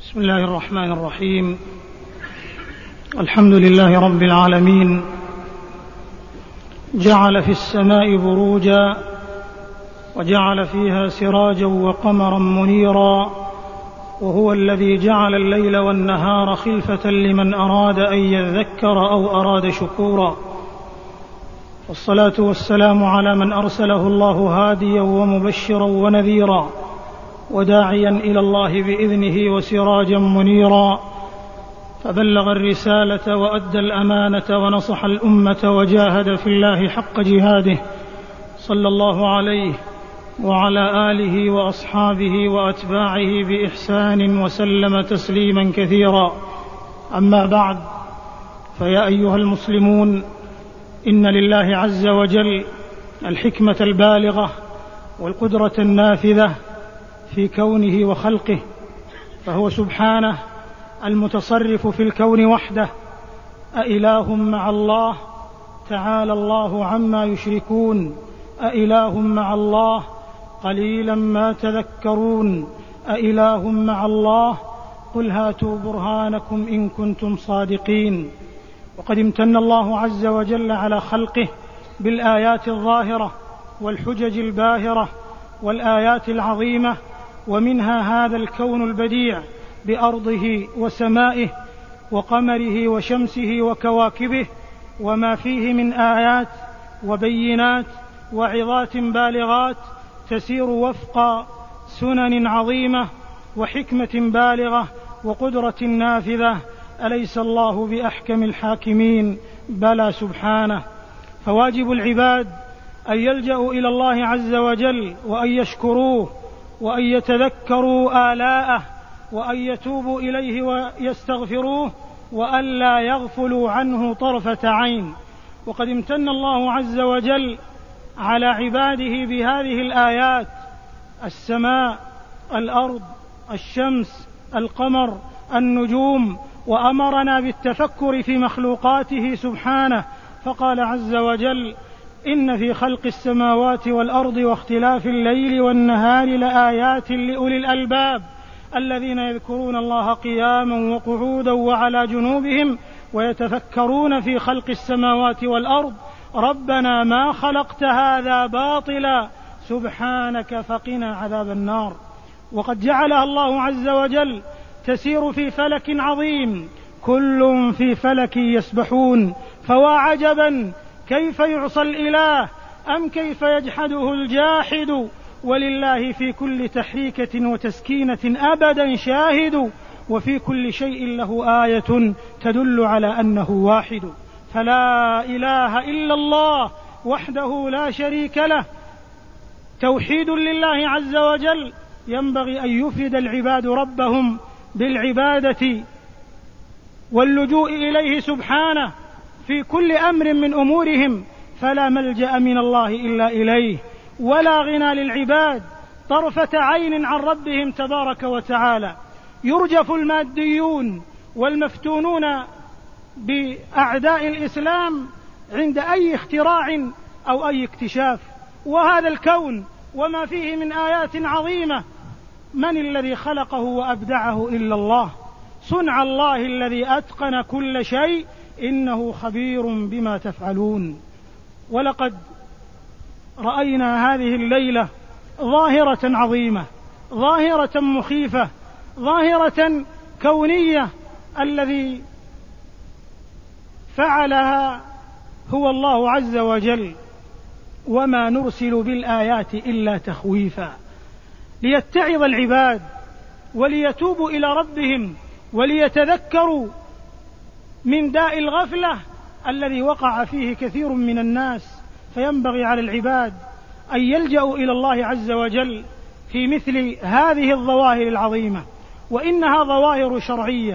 بسم الله الرحمن الرحيم. الحمد لله رب العالمين، جعل في السماء بروجا وجعل فيها سراجا وقمرا منيرا، وهو الذي جعل الليل والنهار خلفة لمن أراد أن يذكر أو أراد شكورا، والصلاة والسلام على من أرسله الله هاديا ومبشرا ونذيرا وداعيا إلى الله بإذنه وسراجا منيرا، فبلغ الرسالة وأدى الأمانة ونصح الأمة وجاهد في الله حق جهاده، صلى الله عليه وعلى آله وأصحابه وأتباعه بإحسان وسلم تسليما كثيرا. أما بعد، فيا أيها المسلمون، إن لله عز وجل الحكمة البالغة والقدرة النافذة في كونه وخلقه، فهو سبحانه المتصرف في الكون وحده. أإله مع الله؟ تعالى الله عما يشركون. أإله مع الله؟ قليلا ما تذكرون. أإله مع الله؟ قل هاتوا برهانكم إن كنتم صادقين. وقد امتن الله عز وجل على خلقه بالآيات الظاهرة والحجج الباهرة والآيات العظيمة، ومنها هذا الكون البديع بأرضه وسمائه وقمره وشمسه وكواكبه، وما فيه من آيات وبينات وعظات بالغات تسير وفق سنن عظيمة وحكمة بالغة وقدرة نافذة. أليس الله بأحكم الحاكمين؟ بلى سبحانه. فواجب العباد أن يلجأوا إلى الله عز وجل وأن يشكروه وأن يتذكروا آلاءه وأن يتوبوا إليه ويستغفروه، وأن لا يغفلوا عنه طرفة عين. وقد امتن الله عز وجل على عباده بهذه الآيات: السماء، الأرض، الشمس، القمر، النجوم، وأمرنا بالتفكر في مخلوقاته سبحانه، فقال عز وجل: إن في خلق السماوات والأرض واختلاف الليل والنهار لآيات لأولي الألباب الذين يذكرون الله قياما وقعودا وعلى جنوبهم ويتفكرون في خلق السماوات والأرض ربنا ما خلقت هذا باطلا سبحانك فقنا عذاب النار. وقد جعلها الله عز وجل تسير في فلك عظيم، كل في فلك يسبحون. فوا عجبا كيف يعصى الإله أم كيف يجحده الجاحد، ولله في كل تحريكة وتسكينة أبدا شاهد، وفي كل شيء له آية تدل على أنه واحد. فلا إله إلا الله وحده لا شريك له، توحيد لله عز وجل. ينبغي أن يفرد العباد ربهم بالعبادة واللجوء إليه سبحانه في كل أمر من أمورهم، فلا ملجأ من الله إلا إليه، ولا غنى للعباد طرفة عين عن ربهم تبارك وتعالى. يرجف الماديون والمفتونون بأعداء الإسلام عند أي اختراع أو أي اكتشاف، وهذا الكون وما فيه من آيات عظيمة من الذي خلقه وأبدعه إلا الله؟ صنع الله الذي أتقن كل شيء، إنه خبير بما تفعلون. ولقد رأينا هذه الليلة ظاهرة عظيمة، ظاهرة مخيفة، ظاهرة كونية، الذي فعلها هو الله عز وجل. وما نرسل بالآيات إلا تخويفا، ليتعظ العباد وليتوبوا إلى ربهم وليتذكروا من داء الغفلة الذي وقع فيه كثير من الناس. فينبغي على العباد أن يلجأوا إلى الله عز وجل في مثل هذه الظواهر العظيمة، وإنها ظواهر شرعية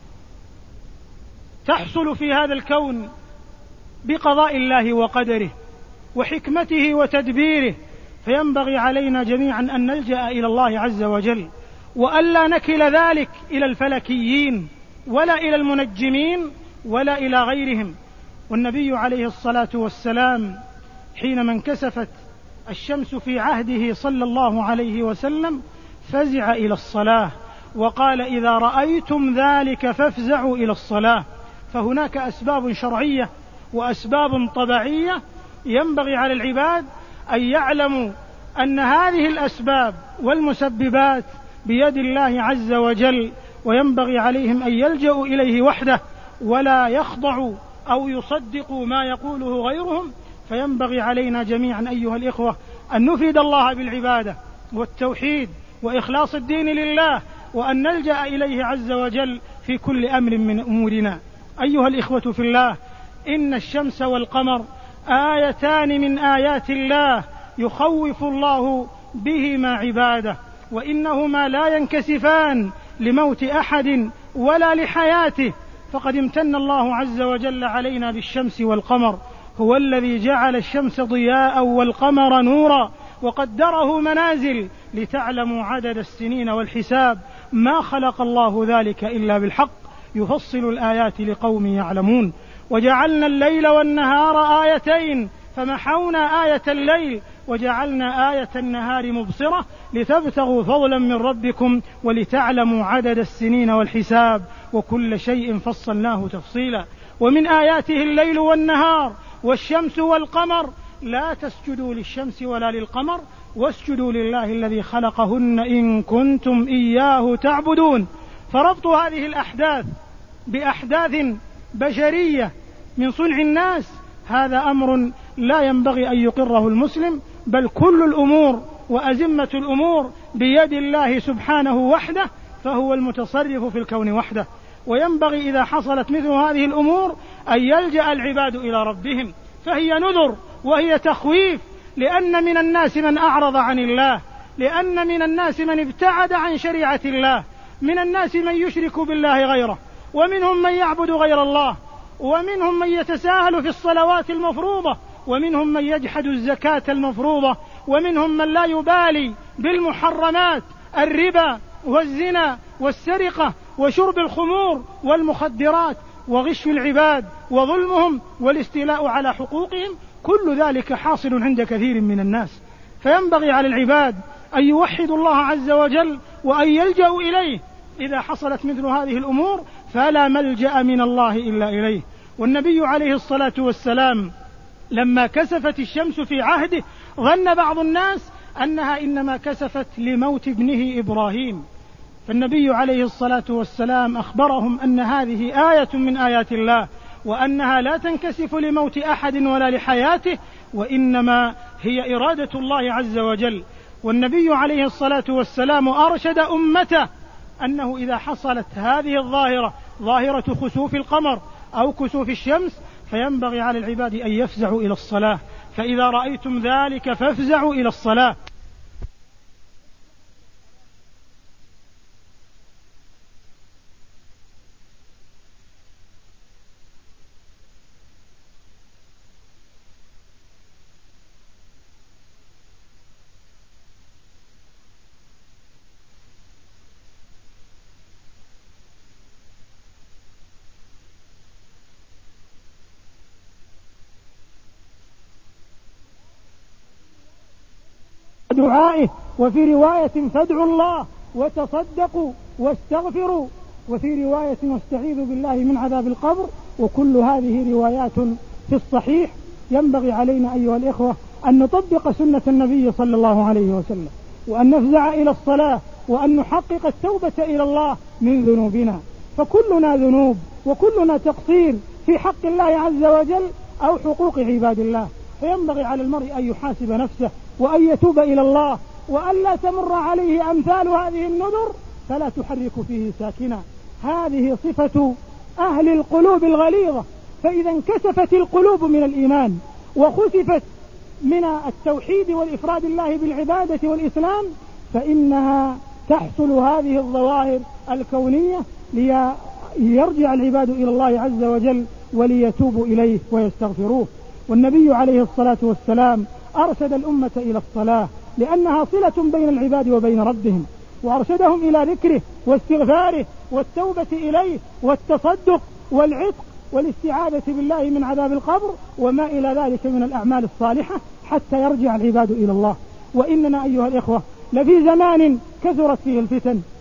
تحصل في هذا الكون بقضاء الله وقدره وحكمته وتدبيره. فينبغي علينا جميعا أن نلجأ إلى الله عز وجل، وألا نكل ذلك إلى الفلكيين ولا إلى المنجمين ولا إلى غيرهم. والنبي عليه الصلاة والسلام حينما انكسفت الشمس في عهده صلى الله عليه وسلم فزع إلى الصلاة وقال إذا رأيتم ذلك فافزعوا إلى الصلاة. فهناك أسباب شرعية وأسباب طبيعية ينبغي على العباد أن يعلموا أن هذه الأسباب والمسببات بيد الله عز وجل، وينبغي عليهم أن يلجأوا إليه وحده ولا يخضعوا أو يصدقوا ما يقوله غيرهم. فينبغي علينا جميعا أيها الإخوة أن نفرد الله بالعبادة والتوحيد وإخلاص الدين لله، وأن نلجأ إليه عز وجل في كل أمر من أمورنا. أيها الإخوة في الله، إن الشمس والقمر آيتان من آيات الله يخوف الله بهما عباده، وإنهما لا ينكسفان لموت أحد ولا لحياته. فقد امتن الله عز وجل علينا بالشمس والقمر، هو الذي جعل الشمس ضياء والقمر نورا وقدره منازل لتعلموا عدد السنين والحساب، ما خلق الله ذلك إلا بالحق، يفصل الآيات لقوم يعلمون. وجعلنا الليل والنهار آيتين فمحونا آية الليل وجعلنا آية النهار مبصرة لتبتغوا فضلا من ربكم ولتعلموا عدد السنين والحساب، وكل شيء فصلناه تفصيلا. ومن آياته الليل والنهار والشمس والقمر، لا تسجدوا للشمس ولا للقمر واسجدوا لله الذي خلقهن إن كنتم إياه تعبدون. فربط هذه الأحداث بأحداث بشرية من صنع الناس هذا أمر لا ينبغي أن يقره المسلم، بل كل الأمور وأزمة الأمور بيد الله سبحانه وحده، فهو المتصرف في الكون وحده. وينبغي إذا حصلت مثل هذه الأمور أن يلجأ العباد إلى ربهم، فهي نذر وهي تخويف، لأن من الناس من أعرض عن الله، لأن من الناس من ابتعد عن شريعة الله، من الناس من يشرك بالله غيره، ومنهم من يعبد غير الله، ومنهم من يتساهل في الصلوات المفروضة، ومنهم من يجحد الزكاة المفروضة، ومنهم من لا يبالي بالمحرمات الربا والزنا والسرقة وشرب الخمور والمخدرات وغش العباد وظلمهم والاستيلاء على حقوقهم. كل ذلك حاصل عند كثير من الناس، فينبغي على العباد أن يوحدوا الله عز وجل وأن يلجأوا إليه إذا حصلت مثل هذه الأمور، فلا ملجأ من الله إلا إليه. والنبي عليه الصلاة والسلام لما كسفت الشمس في عهده ظن بعض الناس أنها إنما كسفت لموت ابنه إبراهيم، فالنبي عليه الصلاة والسلام أخبرهم أن هذه آية من آيات الله، وأنها لا تنكسف لموت أحد ولا لحياته، وإنما هي إرادة الله عز وجل. والنبي عليه الصلاة والسلام أرشد أمته أنه إذا حصلت هذه الظاهرة، ظاهرة خسوف القمر أو كسوف الشمس، فينبغي على العباد أن يفزعوا إلى الصلاة، فإذا رأيتم ذلك فافزعوا إلى الصلاة. دعائه، وفي رواية فادعوا الله وتصدقوا واستغفروا، وفي رواية واستعيذوا بالله من عذاب القبر. وكل هذه روايات في الصحيح. ينبغي علينا أيها الإخوة أن نطبق سنة النبي صلى الله عليه وسلم، وأن نفزع إلى الصلاة، وأن نحقق التوبة إلى الله من ذنوبنا، فكلنا ذنوب وكلنا تقصير في حق الله عز وجل أو حقوق عباد الله. فينبغي على المرء أن يحاسب نفسه وأن يتوب إلى الله، وأن لا تمر عليه أمثال هذه النذر فلا تحرك فيه ساكنا. هذه صفة أهل القلوب الغليظة. فإذا انكسفت القلوب من الإيمان وخسفت من التوحيد والإفراد الله بالعبادة والإسلام، فإنها تحصل هذه الظواهر الكونية ليرجع العباد إلى الله عز وجل وليتوبوا إليه ويستغفروه. والنبي عليه الصلاة والسلام أرشد الأمة إلى الصلاة لأنها صلة بين العباد وبين ربهم، وأرشدهم إلى ذكره واستغفاره والتوبة إليه والتصدق والعتق والاستعاذة بالله من عذاب القبر وما إلى ذلك من الأعمال الصالحة حتى يرجع العباد إلى الله. وإننا أيها الإخوة لفي زمان كثرت فيه الفتن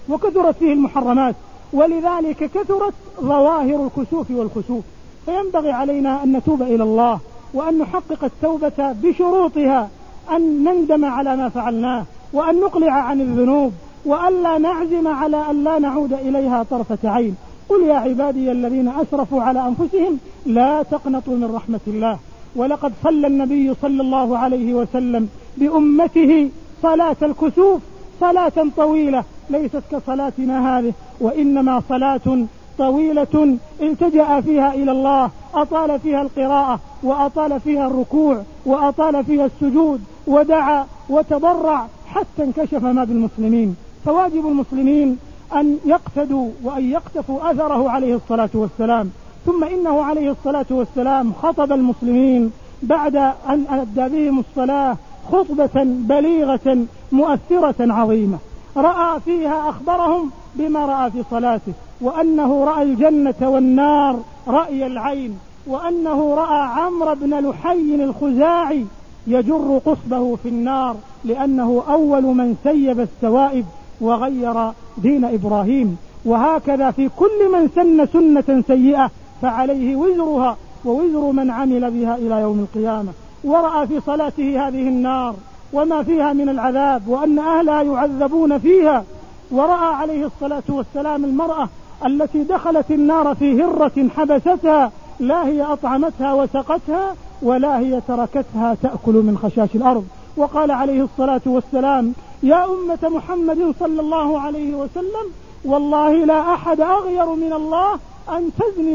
وكثرت فيه المحرمات، ولذلك كثرت ظواهر الكسوف والخسوف. فينبغي علينا أن نتوب إلى الله وأن نحقق التوبة بشروطها، أن نندم على ما فعلناه، وأن نقلع عن الذنوب، وأن لا نعزم على أن لا نعود إليها طرفة عين. قل يا عبادي الذين أسرفوا على أنفسهم لا تقنطوا من رحمة الله. ولقد صلى النبي صلى الله عليه وسلم بأمته صلاة الكسوف صلاة طويلة ليست كصلاتنا هذه، وإنما صلاة طويلة التجأ فيها إلى الله، أطال فيها القراءة، وأطال فيها الركوع، وأطال فيها السجود، ودعا وتضرع حتى انكشف ما بالمسلمين. فواجب المسلمين أن يقتدوا وأن يقتفوا أثره عليه الصلاة والسلام. ثم إنه عليه الصلاة والسلام خطب المسلمين بعد أن أدى بهم الصلاة خطبة بليغة مؤثرة عظيمة، رأى فيها أخبرهم بما رأى في صلاته، وأنه رأى الجنة والنار رأي العين، وأنه رأى عمرو بن لحي الخزاعي يجر قصبه في النار لأنه أول من سيب السوائب وغير دين إبراهيم. وهكذا في كل من سن سنة سيئة فعليه وزرها ووزر من عمل بها إلى يوم القيامة. ورأى في صلاته هذه النار وما فيها من العذاب، وأن أهلها يعذبون فيها. ورأى عليه الصلاة والسلام المرأة التي دخلت النار في هرة حبستها، لا هي أطعمتها وسقتها ولا هي تركتها تأكل من خشاش الأرض. وقال عليه الصلاة والسلام: يا أمة محمد صلى الله عليه وسلم، والله لا أحد أغير من الله أن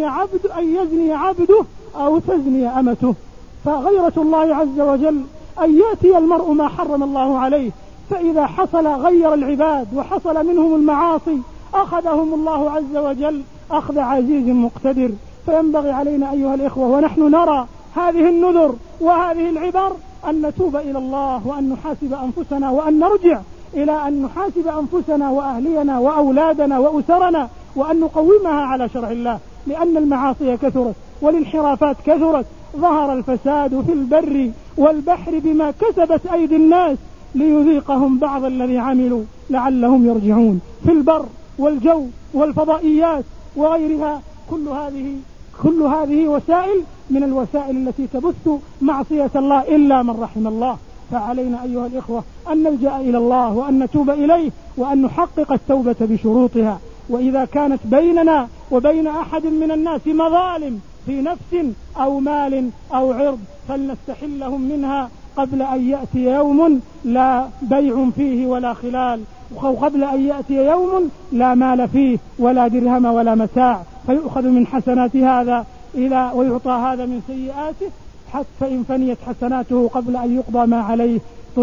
يزني عبده أو تزني أمته. فغيرة الله عز وجل أن يأتي المرء ما حرم الله عليه، فإذا حصل غير العباد وحصل منهم المعاصي أخذهم الله عز وجل أخذ عزيز مقتدر. فينبغي علينا أيها الإخوة ونحن نرى هذه النذر وهذه العبر أن نتوب إلى الله، وأن نحاسب أنفسنا، وأن نرجع إلى أن نحاسب أنفسنا وأهلينا وأولادنا وأسرنا، وأن نقومها على شرع الله، لأن المعاصي كثرت والانحرافات كثرت. ظهر الفساد في البر والبحر بما كسبت أيدي الناس ليذيقهم بعض الذي عملوا لعلهم يرجعون. في البر والجو والفضائيات وغيرها، كل هذه وسائل من الوسائل التي تبث معصية الله إلا من رحم الله. فعلينا أيها الإخوة أن نلجأ إلى الله وأن نتوب إليه وأن نحقق التوبة بشروطها. وإذا كانت بيننا وبين أحد من الناس مظالم في نفس أو مال أو عرض فلنستحلهم منها قبل أن يأتي يوم لا بيع فيه ولا خلال، وقبل أن يأتي يوم لا مال فيه ولا درهم ولا متاع، فيؤخذ من حسنات هذا ويعطى هذا من سيئاته، حتى فإن فنيت حسناته قبل أن يقضى ما عليه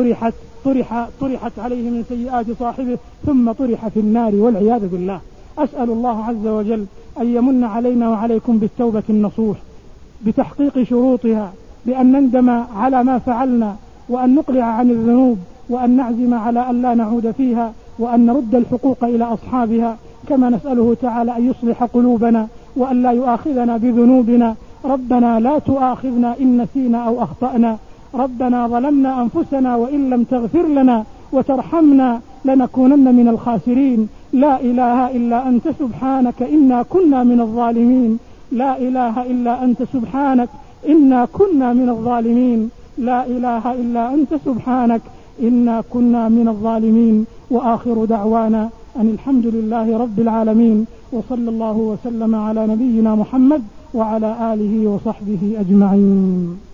طرحت عليه من سيئات صاحبه ثم طرح في النار والعياذ بالله. أسأل الله عز وجل أن يمن علينا وعليكم بالتوبة النصوح بتحقيق شروطها، بأن نندم على ما فعلنا، وأن نقلع عن الذنوب، وأن نعزم على أن لا نعود فيها، وأن نرد الحقوق إلى أصحابها، كما نسأله تعالى أن يصلح قلوبنا وأن لا يؤاخذنا بذنوبنا. ربنا لا تؤاخذنا إن نسينا أو أخطأنا، ربنا ظلمنا أنفسنا وإن لم تغفر لنا وترحمنا لنكونن من الخاسرين. لا إله إلا أنت سبحانك إنا كنا من الظالمين. لا إله إلا أنت سبحانك إنا كنا من الظالمين. لا إله إلا أنت سبحانك إنا كنا من الظالمين. وآخر دعوانا أن الحمد لله رب العالمين، وصلى الله وسلم على نبينا محمد وعلى آله وصحبه أجمعين.